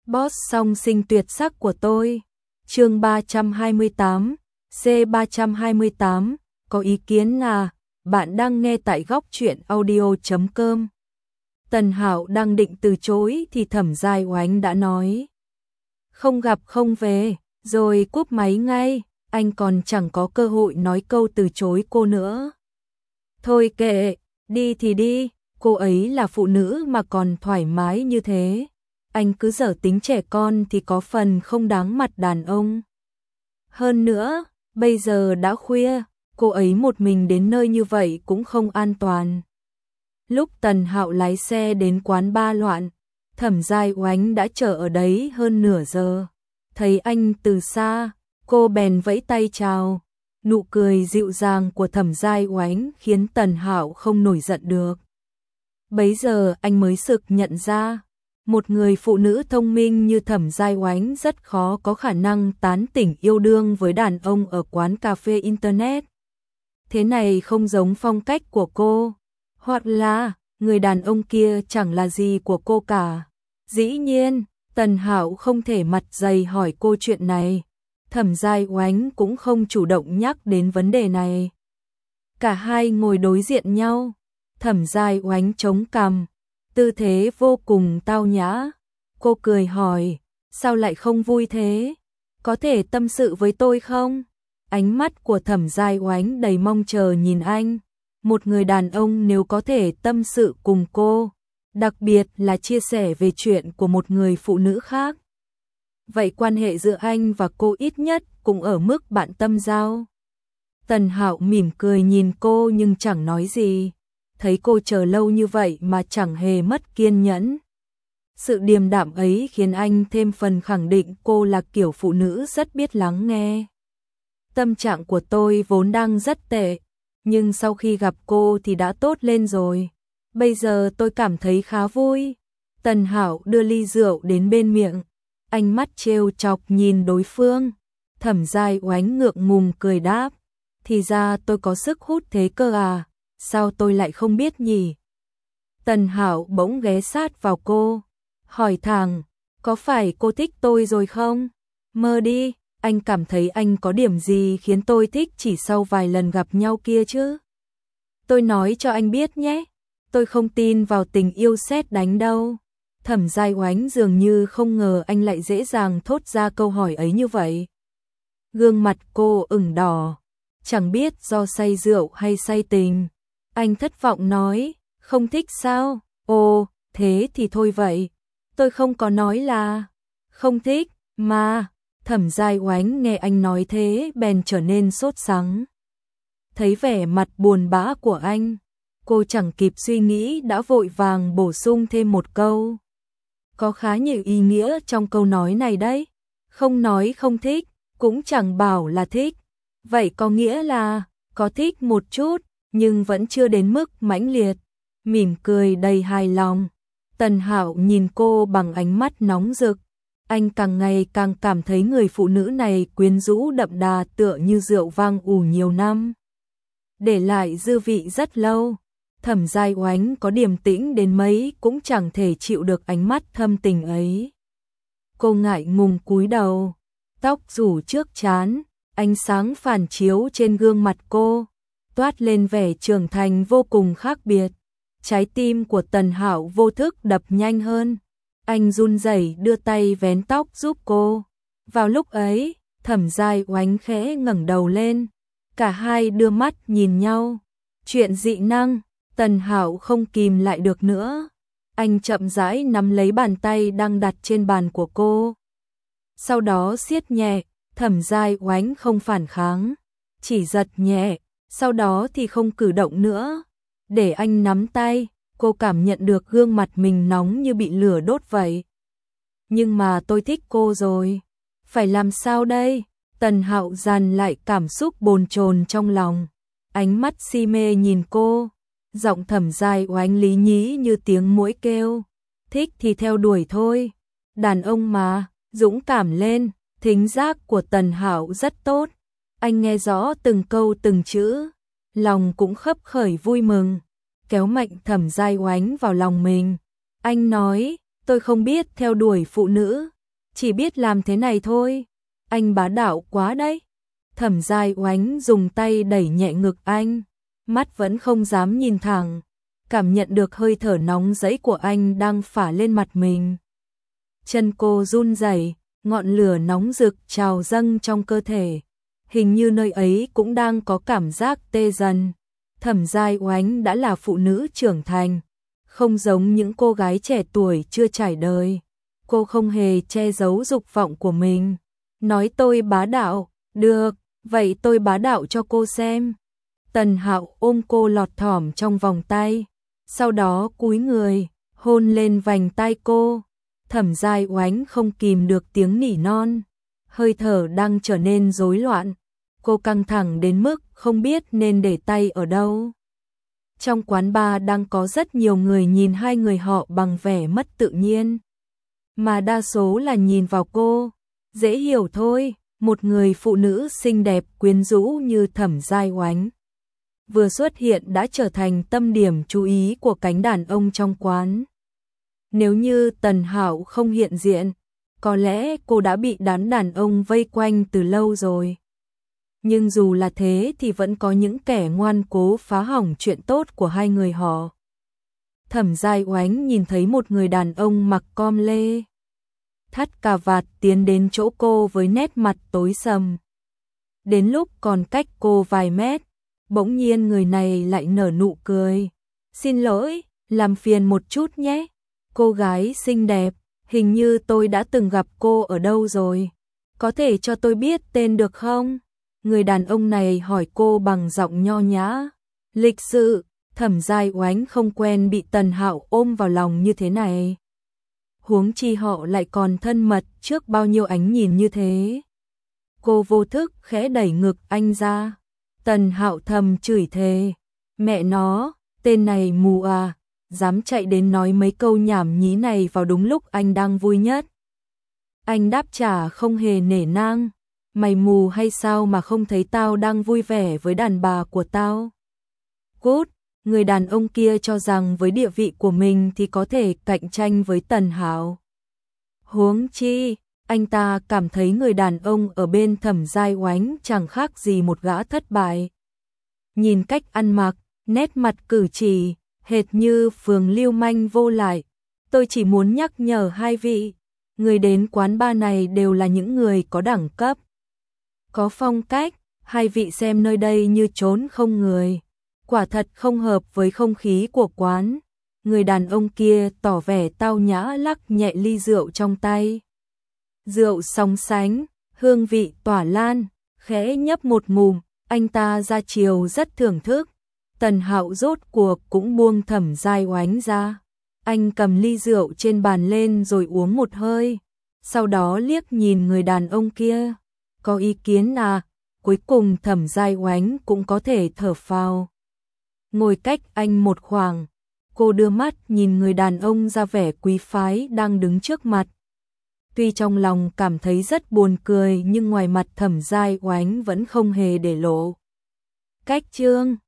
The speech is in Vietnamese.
Boss song sinh tuyệt sắc của tôi. Chương 328, C328, có ý kiến à? Bạn đang nghe tại góc truyện audio.com. Tần Hạo đang định từ chối thì Thẩm Giai Oánh đã nói: không gặp không về, rồi cúp máy ngay, anh còn chẳng có cơ hội nói câu từ chối cô nữa. Thôi kệ, đi thì đi, cô ấy là phụ nữ mà còn thoải mái như thế. Anh cứ dở tính trẻ con thì có phần không đáng mặt đàn ông. Hơn nữa, bây giờ đã khuya, cô ấy một mình đến nơi như vậy cũng không an toàn. Lúc Tần Hạo lái xe đến quán ba loạn, Thẩm Giai Oánh đã chờ ở đấy hơn nửa giờ. Thấy anh từ xa, cô bèn vẫy tay chào. Nụ cười dịu dàng của Thẩm Giai Oánh khiến Tần Hạo không nổi giận được. Bấy giờ anh mới sực nhận ra, một người phụ nữ thông minh như Thẩm Giai Oánh rất khó có khả năng tán tỉnh yêu đương với đàn ông ở quán cà phê internet. Thế này không giống phong cách của cô, hoặc là người đàn ông kia chẳng là gì của cô cả. Dĩ nhiên, Tần Hạo không thể mặt dày hỏi cô chuyện này. Thẩm Giai Oánh cũng không chủ động nhắc đến vấn đề này. Cả hai ngồi đối diện nhau, Thẩm Giai Oánh chống cằm, tư thế vô cùng tao nhã. Cô cười hỏi: sao lại không vui thế? Có thể tâm sự với tôi không? Ánh mắt của Thẩm Giai Oánh đầy mong chờ nhìn anh. Một người đàn ông nếu có thể tâm sự cùng cô, đặc biệt là chia sẻ về chuyện của một người phụ nữ khác, vậy quan hệ giữa anh và cô ít nhất cũng ở mức bạn tâm giao. Tần Hạo mỉm cười nhìn cô nhưng chẳng nói gì. Thấy cô chờ lâu như vậy mà chẳng hề mất kiên nhẫn. Sự điềm đạm ấy khiến anh thêm phần khẳng định cô là kiểu phụ nữ rất biết lắng nghe. Tâm trạng của tôi vốn đang rất tệ, nhưng sau khi gặp cô thì đã tốt lên rồi. Bây giờ tôi cảm thấy khá vui. Tần Hạo đưa ly rượu đến bên miệng, ánh mắt trêu chọc nhìn đối phương. Thẩm Giai Oánh ngượng ngùng cười đáp: thì ra tôi có sức hút thế cơ à, sao tôi lại không biết nhỉ? Tần Hạo bỗng ghé sát vào cô, hỏi thẳng: có phải cô thích tôi rồi không? Mơ đi, anh cảm thấy anh có điểm gì khiến tôi thích chỉ sau vài lần gặp nhau kia chứ? Tôi nói cho anh biết nhé, tôi không tin vào tình yêu sét đánh đâu. Thẩm Giai Oánh dường như không ngờ anh lại dễ dàng thốt ra câu hỏi ấy như vậy. Gương mặt cô ửng đỏ, chẳng biết do say rượu hay say tình. Anh thất vọng nói: không thích sao? Ồ, thế thì thôi vậy. Tôi không có nói là không thích, mà. Thẩm Giai Oánh nghe anh nói thế bèn trở nên sốt sắng. Thấy vẻ mặt buồn bã của anh, cô chẳng kịp suy nghĩ đã vội vàng bổ sung thêm một câu. Có khá nhiều ý nghĩa trong câu nói này đấy. Không nói không thích, cũng chẳng bảo là thích. Vậy có nghĩa là có thích một chút, nhưng vẫn chưa đến mức mãnh liệt. Mỉm cười đầy hài lòng, Tần Hạo nhìn cô bằng ánh mắt nóng rực. Anh càng ngày càng cảm thấy người phụ nữ này quyến rũ đậm đà tựa như rượu vang ủ nhiều năm, để lại dư vị rất lâu. Thẩm Giai Oánh có điềm tĩnh đến mấy cũng chẳng thể chịu được ánh mắt thâm tình ấy. Cô ngại ngùng cúi đầu, tóc rủ trước trán, ánh sáng phản chiếu trên gương mặt cô, toát lên vẻ trưởng thành vô cùng khác biệt. Trái tim của Tần Hạo vô thức đập nhanh hơn. Anh run rẩy đưa tay vén tóc giúp cô. Vào lúc ấy, Thẩm Giai Oánh khẽ ngẩng đầu lên. Cả hai đưa mắt nhìn nhau. Chuyện dị năng, Tần Hạo không kìm lại được nữa. Anh chậm rãi nắm lấy bàn tay đang đặt trên bàn của cô. Sau đó siết nhẹ. Thẩm Giai Oánh không phản kháng, chỉ giật nhẹ, sau đó thì không cử động nữa. Để anh nắm tay, cô cảm nhận được gương mặt mình nóng như bị lửa đốt vậy. Nhưng mà tôi thích cô rồi, phải làm sao đây? Tần Hạo dằn lại cảm xúc bồn chồn trong lòng, ánh mắt si mê nhìn cô, giọng Thẩm Giai Oánh lý nhí như tiếng muỗi kêu. Thích thì theo đuổi thôi, đàn ông mà, dũng cảm lên. Thính giác của Tần Hạo rất tốt, anh nghe rõ từng câu từng chữ, lòng cũng khấp khởi vui mừng, kéo mạnh Thẩm Giai Oánh vào lòng mình. Anh nói: tôi không biết theo đuổi phụ nữ, chỉ biết làm thế này thôi. Anh bá đạo quá đấy. Thẩm Giai Oánh dùng tay đẩy nhẹ ngực anh, mắt vẫn không dám nhìn thẳng, cảm nhận được hơi thở nóng rẫy của anh đang phả lên mặt mình. Chân cô run rẩy, ngọn lửa nóng rực trào dâng trong cơ thể, hình như nơi ấy cũng đang có cảm giác tê dần. Thẩm Giai Oánh đã là phụ nữ trưởng thành, không giống những cô gái trẻ tuổi chưa trải đời. Cô không hề che giấu dục vọng của mình. Nói tôi bá đạo, được, vậy tôi bá đạo cho cô xem. Tần Hạo ôm cô lọt thỏm trong vòng tay, sau đó cúi người, hôn lên vành tai cô. Thẩm Giai Oánh không kìm được tiếng nỉ non, hơi thở đang trở nên rối loạn. Cô căng thẳng đến mức không biết nên để tay ở đâu. Trong quán bar đang có rất nhiều người nhìn hai người họ bằng vẻ mất tự nhiên, mà đa số là nhìn vào cô. Dễ hiểu thôi, một người phụ nữ xinh đẹp quyến rũ như Thẩm Giai Oánh vừa xuất hiện đã trở thành tâm điểm chú ý của cánh đàn ông trong quán. Nếu như Tần Hạo không hiện diện, có lẽ cô đã bị đám đàn ông vây quanh từ lâu rồi. Nhưng dù là thế thì vẫn có những kẻ ngoan cố phá hỏng chuyện tốt của hai người họ. Thẩm Giai Oánh nhìn thấy một người đàn ông mặc com lê, thắt cà vạt tiến đến chỗ cô với nét mặt tối sầm. Đến lúc còn cách cô vài mét, bỗng nhiên người này lại nở nụ cười. Xin lỗi, làm phiền một chút nhé. Cô gái xinh đẹp, hình như tôi đã từng gặp cô ở đâu rồi. Có thể cho tôi biết tên được không? Người đàn ông này hỏi cô bằng giọng nho nhã. Lịch sự, Thẩm Giai Oánh không quen bị Tần Hạo ôm vào lòng như thế này. Huống chi họ lại còn thân mật trước bao nhiêu ánh nhìn như thế. Cô vô thức khẽ đẩy ngực anh ra. Tần Hạo thầm chửi thề. Mẹ nó, tên này mù à, dám chạy đến nói mấy câu nhảm nhí này vào đúng lúc anh đang vui nhất. Anh đáp trả không hề nể nang. Mày mù hay sao mà không thấy tao đang vui vẻ với đàn bà của tao? Cút, người đàn ông kia cho rằng với địa vị của mình thì có thể cạnh tranh với Tần Hạo. Huống chi, anh ta cảm thấy người đàn ông ở bên Thẩm Giai Oánh chẳng khác gì một gã thất bại. Nhìn cách ăn mặc, nét mặt cử chỉ, hệt như phường lưu manh vô lại. Tôi chỉ muốn nhắc nhở hai vị, người đến quán bar này đều là những người có đẳng cấp, có phong cách. Hai vị xem nơi đây như trốn không người, quả thật không hợp với không khí của quán. Người đàn ông kia tỏ vẻ tao nhã lắc nhẹ ly rượu trong tay. Rượu song sánh, hương vị tỏa lan, khẽ nhấp một ngụm, anh ta ra chiều rất thưởng thức. Tần Hạo rốt cuộc cũng buông Thẩm Giai Oánh ra. Anh cầm ly rượu trên bàn lên rồi uống một hơi, sau đó liếc nhìn người đàn ông kia. Có ý kiến à? Cuối cùng Thẩm Giai Oánh cũng có thể thở phào. Ngồi cách anh một khoảng, cô đưa mắt nhìn người đàn ông ra vẻ quý phái đang đứng trước mặt. Tuy trong lòng cảm thấy rất buồn cười nhưng ngoài mặt Thẩm Giai Oánh vẫn không hề để lộ. Cách chương